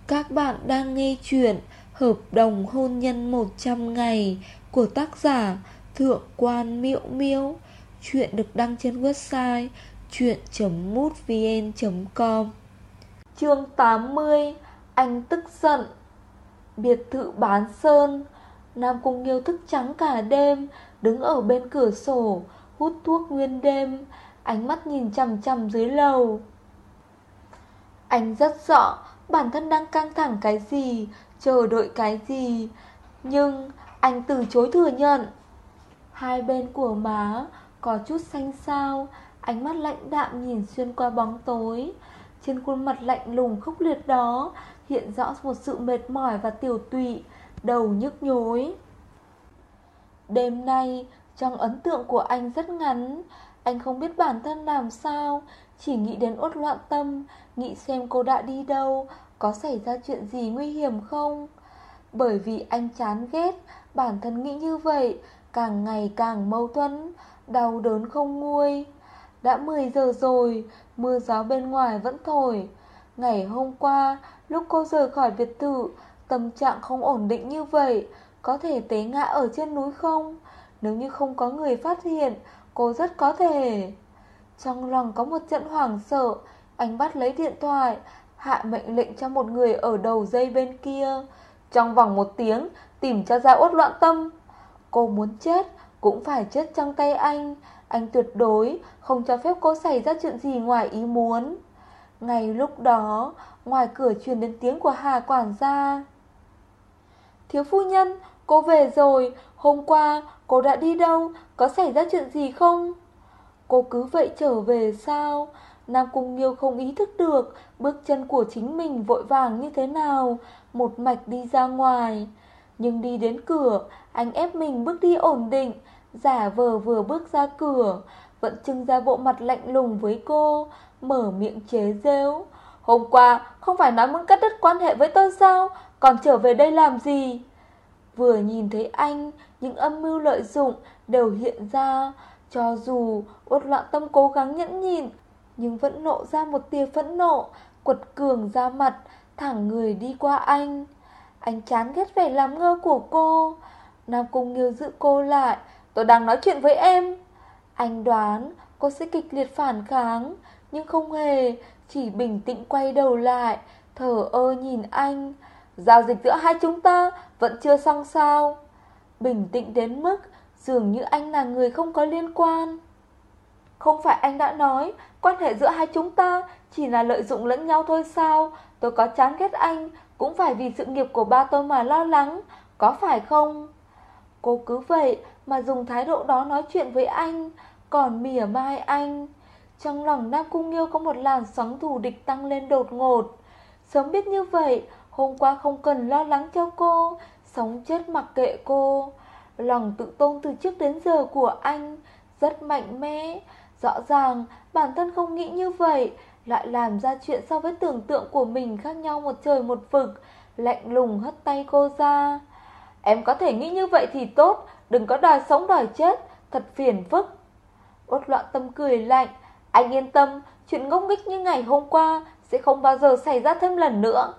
Các bạn đang nghe chuyện Hợp đồng hôn nhân 100 ngày của tác giả Thượng quan Miễu Miễu. Chuyện được đăng trên website chuyện.mútvn.com. Chương 80. Anh tức giận. Biệt thự Bán Sơn. Nam Cung Nghiêu thức trắng cả đêm, đứng ở bên cửa sổ hút thuốc nguyên đêm, ánh mắt nhìn chằm chằm dưới lầu. Anh rất rõ bản thân đang căng thẳng cái gì, chờ đợi cái gì, nhưng anh từ chối thừa nhận. Hai bên của má có chút xanh xao, ánh mắt lạnh đạm nhìn xuyên qua bóng tối. Trên khuôn mặt lạnh lùng khốc liệt đó hiện rõ một sự mệt mỏi và tiểu tụy, đầu nhức nhối. Đêm nay, trong ấn tượng của anh rất ngắn, anh không biết bản thân làm sao, chỉ nghĩ đến Uất Loạn Tâm, nghĩ xem cô đã đi đâu, có xảy ra chuyện gì nguy hiểm không. Bởi vì anh chán ghét, bản thân nghĩ như vậy, càng ngày càng mâu thuẫn, đau đớn không nguôi. Đã 10 giờ rồi, mưa gió bên ngoài vẫn thổi. Ngày hôm qua, lúc cô rời khỏi biệt thự, tâm trạng không ổn định như vậy, có thể té ngã ở trên núi không? Nếu như không có người phát hiện, cô rất có thể. Trong lòng có một trận hoảng sợ, anh bắt lấy điện thoại, hạ mệnh lệnh cho một người ở đầu dây bên kia. Trong vòng 1 tiếng, tìm cho ra Uất Loạn Tâm. Cô muốn chết, cũng phải chết trong tay anh tuyệt đối không cho phép cô xảy ra chuyện gì ngoài ý muốn. Ngay lúc đó, ngoài cửa truyền đến tiếng của Hà quản gia. Thiếu phu nhân, cô về rồi, hôm qua cô đã đi đâu, có xảy ra chuyện gì không? Cô cứ vậy trở về sao? Nam Cung Nghiêu không ý thức được bước chân của chính mình vội vàng như thế nào, một mạch đi ra ngoài. Nhưng đi đến cửa, anh ép mình bước đi ổn định, giả vờ vừa bước ra cửa, vẫn trưng ra bộ mặt lạnh lùng với cô, mở miệng chế giễu. Hôm qua không phải nói muốn cắt đứt quan hệ với tôi sao, còn trở về đây làm gì? Vừa nhìn thấy anh, những âm mưu lợi dụng đều hiện ra. Cho dù Uất Loạn Tâm cố gắng nhẫn nhịn, nhưng vẫn lộ ra một tia phẫn nộ, quật cường ra mặt, thẳng người đi qua anh. Anh chán ghét vẻ làm ngơ của cô. Nam Cung Nghiêu giữ cô lại. Tôi đang nói chuyện với em. Anh đoán cô sẽ kịch liệt phản kháng, nhưng không hề, chỉ bình tĩnh quay đầu lại, thờ ơ nhìn anh. Giao dịch giữa hai chúng ta vẫn chưa xong sao? Bình tĩnh đến mức dường như anh là người không có liên quan. Không phải anh đã nói quan hệ giữa hai chúng ta chỉ là lợi dụng lẫn nhau thôi sao? Tôi có chán ghét anh cũng phải vì sự nghiệp của ba tôi mà lo lắng, có phải không? Cô cứ vậy mà dùng thái độ đó nói chuyện với anh, còn mỉa mai anh. Trong lòng Nam Cung Nghiêu có một làn sóng thù địch tăng lên đột ngột. Sớm biết như vậy, hôm qua không cần lo lắng cho cô, sống chết mặc kệ cô. Lòng tự tôn từ trước đến giờ của anh rất mạnh mẽ. Rõ ràng bản thân không nghĩ như vậy, lại làm ra chuyện so với tưởng tượng của mình khác nhau một trời một vực. Lạnh lùng hất tay cô ra. Em có thể nghĩ như vậy thì tốt, đừng có đòi sống đòi chết, thật phiền phức. Uất Loạn Tâm cười lạnh. Anh yên tâm, chuyện ngốc nghếch như ngày hôm qua sẽ không bao giờ xảy ra thêm lần nữa.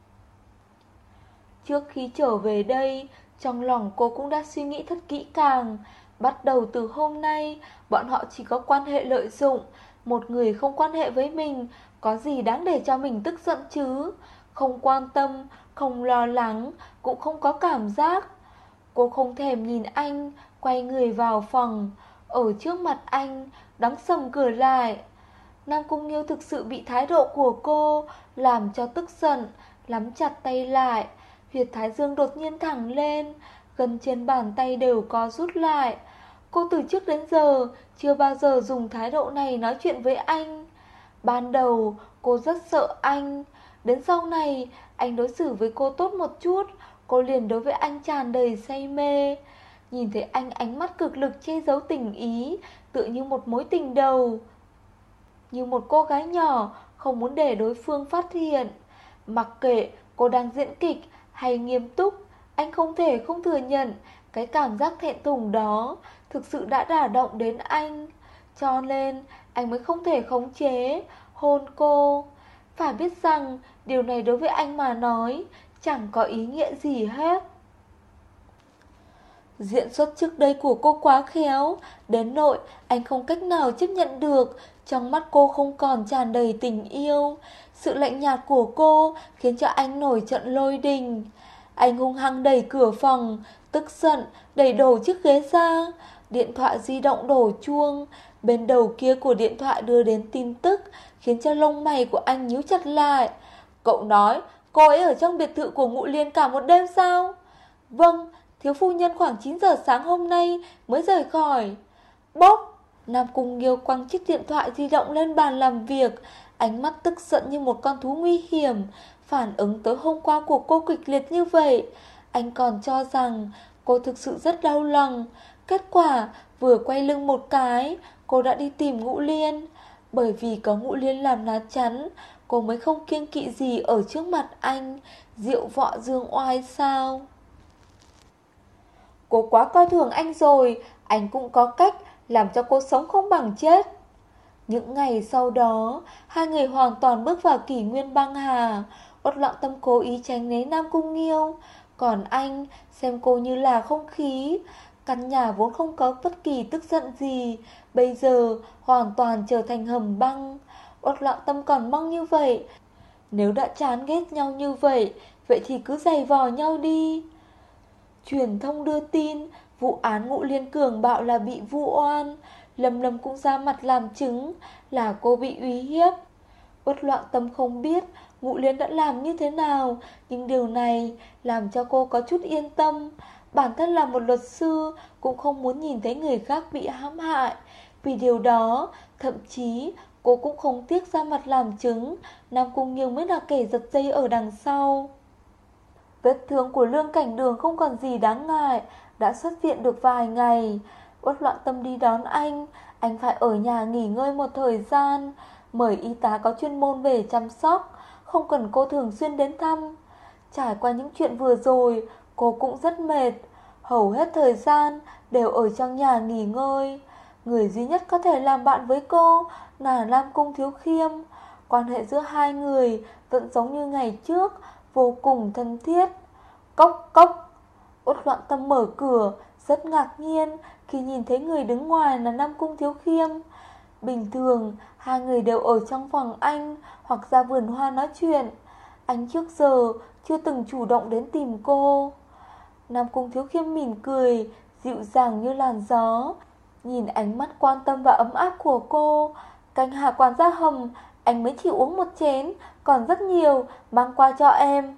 Trước khi trở về đây, trong lòng cô cũng đã suy nghĩ thật kỹ càng. Bắt đầu từ hôm nay, bọn họ chỉ có quan hệ lợi dụng. Một người không quan hệ với mình, có gì đáng để cho mình tức giận chứ? Không quan tâm, không lo lắng, cũng không có cảm giác. Cô không thèm nhìn anh, quay người vào phòng. Ở trước mặt anh, đóng sầm cửa lại. Nam Cung Nghiêu thực sự bị thái độ của cô làm cho tức giận, nắm chặt tay lại. Huyệt thái dương đột nhiên thẳng lên, gần trên bàn tay đều có rút lại. Cô từ trước đến giờ chưa bao giờ dùng thái độ này nói chuyện với anh. Ban đầu cô rất sợ anh, đến sau này anh đối xử với cô tốt một chút, cô liền đối với anh tràn đầy say mê. Nhìn thấy anh ánh mắt cực lực che giấu tình ý, tựa như một mối tình đầu, như một cô gái nhỏ không muốn để đối phương phát hiện. Mặc kệ cô đang diễn kịch hay nghiêm túc, anh không thể không thừa nhận cái cảm giác thẹn thùng đó thực sự đã đả động đến anh. Cho nên anh mới không thể khống chế hôn cô. Phải biết rằng điều này đối với anh mà nói chẳng có ý nghĩa gì hết. Diễn xuất trước đây của cô quá khéo, đến nỗi anh không cách nào chấp nhận được. Trong mắt cô không còn tràn đầy tình yêu. Sự lạnh nhạt của cô khiến cho anh nổi trận lôi đình. Anh hung hăng đẩy cửa phòng, tức giận đẩy đổ chiếc ghế ra. Điện thoại di động đổ chuông. Bên đầu kia của điện thoại đưa đến tin tức, khiến cho lông mày của anh nhíu chặt lại. Cậu nói cô ấy ở trong biệt thự của Ngụ Liên cả một đêm sao? Vâng, thiếu phu nhân khoảng 9 giờ sáng hôm nay mới rời khỏi. Bốp! Nam Cung Nghiêu quăng chiếc điện thoại di động lên bàn làm việc, ánh mắt tức giận như một con thú nguy hiểm. Phản ứng tới hôm qua của cô kịch liệt như vậy, anh còn cho rằng cô thực sự rất đau lòng. Kết quả vừa quay lưng một cái, cô đã đi tìm Ngũ Liên. Bởi vì có Ngũ Liên làm lá chắn, cô mới không kiêng kỵ gì ở trước mặt anh. Diệu võ dương oai sao? Cô quá coi thường anh rồi, anh cũng có cách làm cho cô sống không bằng chết. Những ngày sau đó, hai người hoàn toàn bước vào kỷ nguyên băng hà. Uất Loạn Tâm cố ý tránh né Nam Cung Nghiêu, còn anh xem cô như là không khí. Căn nhà vốn không có bất kỳ tức giận gì, bây giờ hoàn toàn trở thành hầm băng. Uất Loạn Tâm còn mong như vậy. Nếu đã chán ghét nhau như vậy, vậy thì cứ giày vò nhau đi. Truyền thông đưa tin vụ án Ngụ Liên Cường bạo là bị vu oan. Lâm Lâm cũng ra mặt làm chứng là cô bị uy hiếp. Uất Loạn Tâm không biết Ngụ Liên đã làm như thế nào, nhưng điều này làm cho cô có chút yên tâm. Bản thân là một luật sư cũng không muốn nhìn thấy người khác bị hãm hại. Vì điều đó, thậm chí cô cũng không tiếc ra mặt làm chứng. Nam Cung Nghiêu mới là kẻ giật dây ở đằng sau. Vết thương của Lương Cảnh Đường không còn gì đáng ngại, đã xuất viện được vài ngày. Uất Loạn Tâm đi đón anh phải ở nhà nghỉ ngơi một thời gian, mời y tá có chuyên môn về chăm sóc, không cần cô thường xuyên đến thăm. Trải qua những chuyện vừa rồi, cô cũng rất mệt, hầu hết thời gian đều ở trong nhà nghỉ ngơi. Người duy nhất có thể làm bạn với cô là Nam Cung Thiếu Khiêm. Quan hệ giữa hai người vẫn giống như ngày trước, vô cùng thân thiết. Cốc cốc. Uất Loạn Tâm mở cửa, rất ngạc nhiên khi nhìn thấy người đứng ngoài là Nam Cung Thiếu Khiêm. Bình thường hai người đều ở trong phòng anh hoặc ra vườn hoa nói chuyện. Anh trước giờ chưa từng chủ động đến tìm cô. Nam Cung Thiếu Khiêm mỉm cười, dịu dàng như làn gió. Nhìn ánh mắt quan tâm và ấm áp của cô. Canh Hà quản gia hầm, anh mới chỉ uống một chén, còn rất nhiều, mang qua cho em.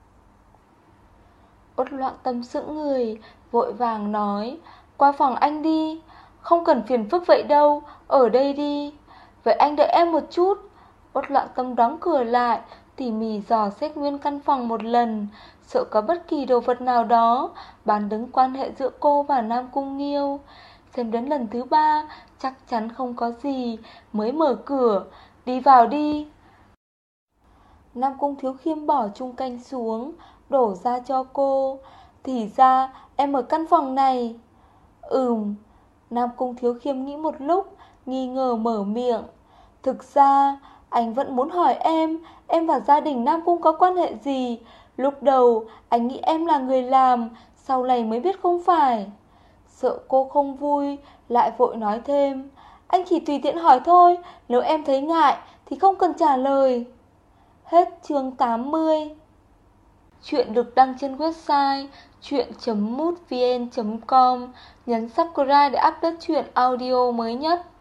Uất Loạn Tâm sững người, vội vàng nói, qua phòng anh đi. Không cần phiền phức vậy đâu, ở đây đi. Vậy anh đợi em một chút. Uất Loạn Tâm đóng cửa lại, tỉ mỉ dò xét nguyên căn phòng một lần, sợ có bất kỳ đồ vật nào đó bán đứng quan hệ giữa cô và Nam Cung Nghiêu. Xem đến lần thứ 3 chắc chắn không có gì, mới mở cửa, đi vào đi. Nam Cung Thiếu Khiêm bỏ chung canh xuống, đổ ra cho cô. Thì ra em ở căn phòng này. Nam Cung Thiếu Khiêm nghĩ một lúc, nghi ngờ mở miệng. Thực ra anh vẫn muốn hỏi em và gia đình Nam Cung có quan hệ gì. Lúc đầu anh nghĩ em là người làm, sau này mới biết không phải. Sợ cô không vui, lại vội nói thêm, anh chỉ tùy tiện hỏi thôi, nếu em thấy ngại thì không cần trả lời. Hết chương 80. Chuyện được đăng trên website chuyện.mútvn.com. Nhấn subscribe để update chuyện audio mới nhất.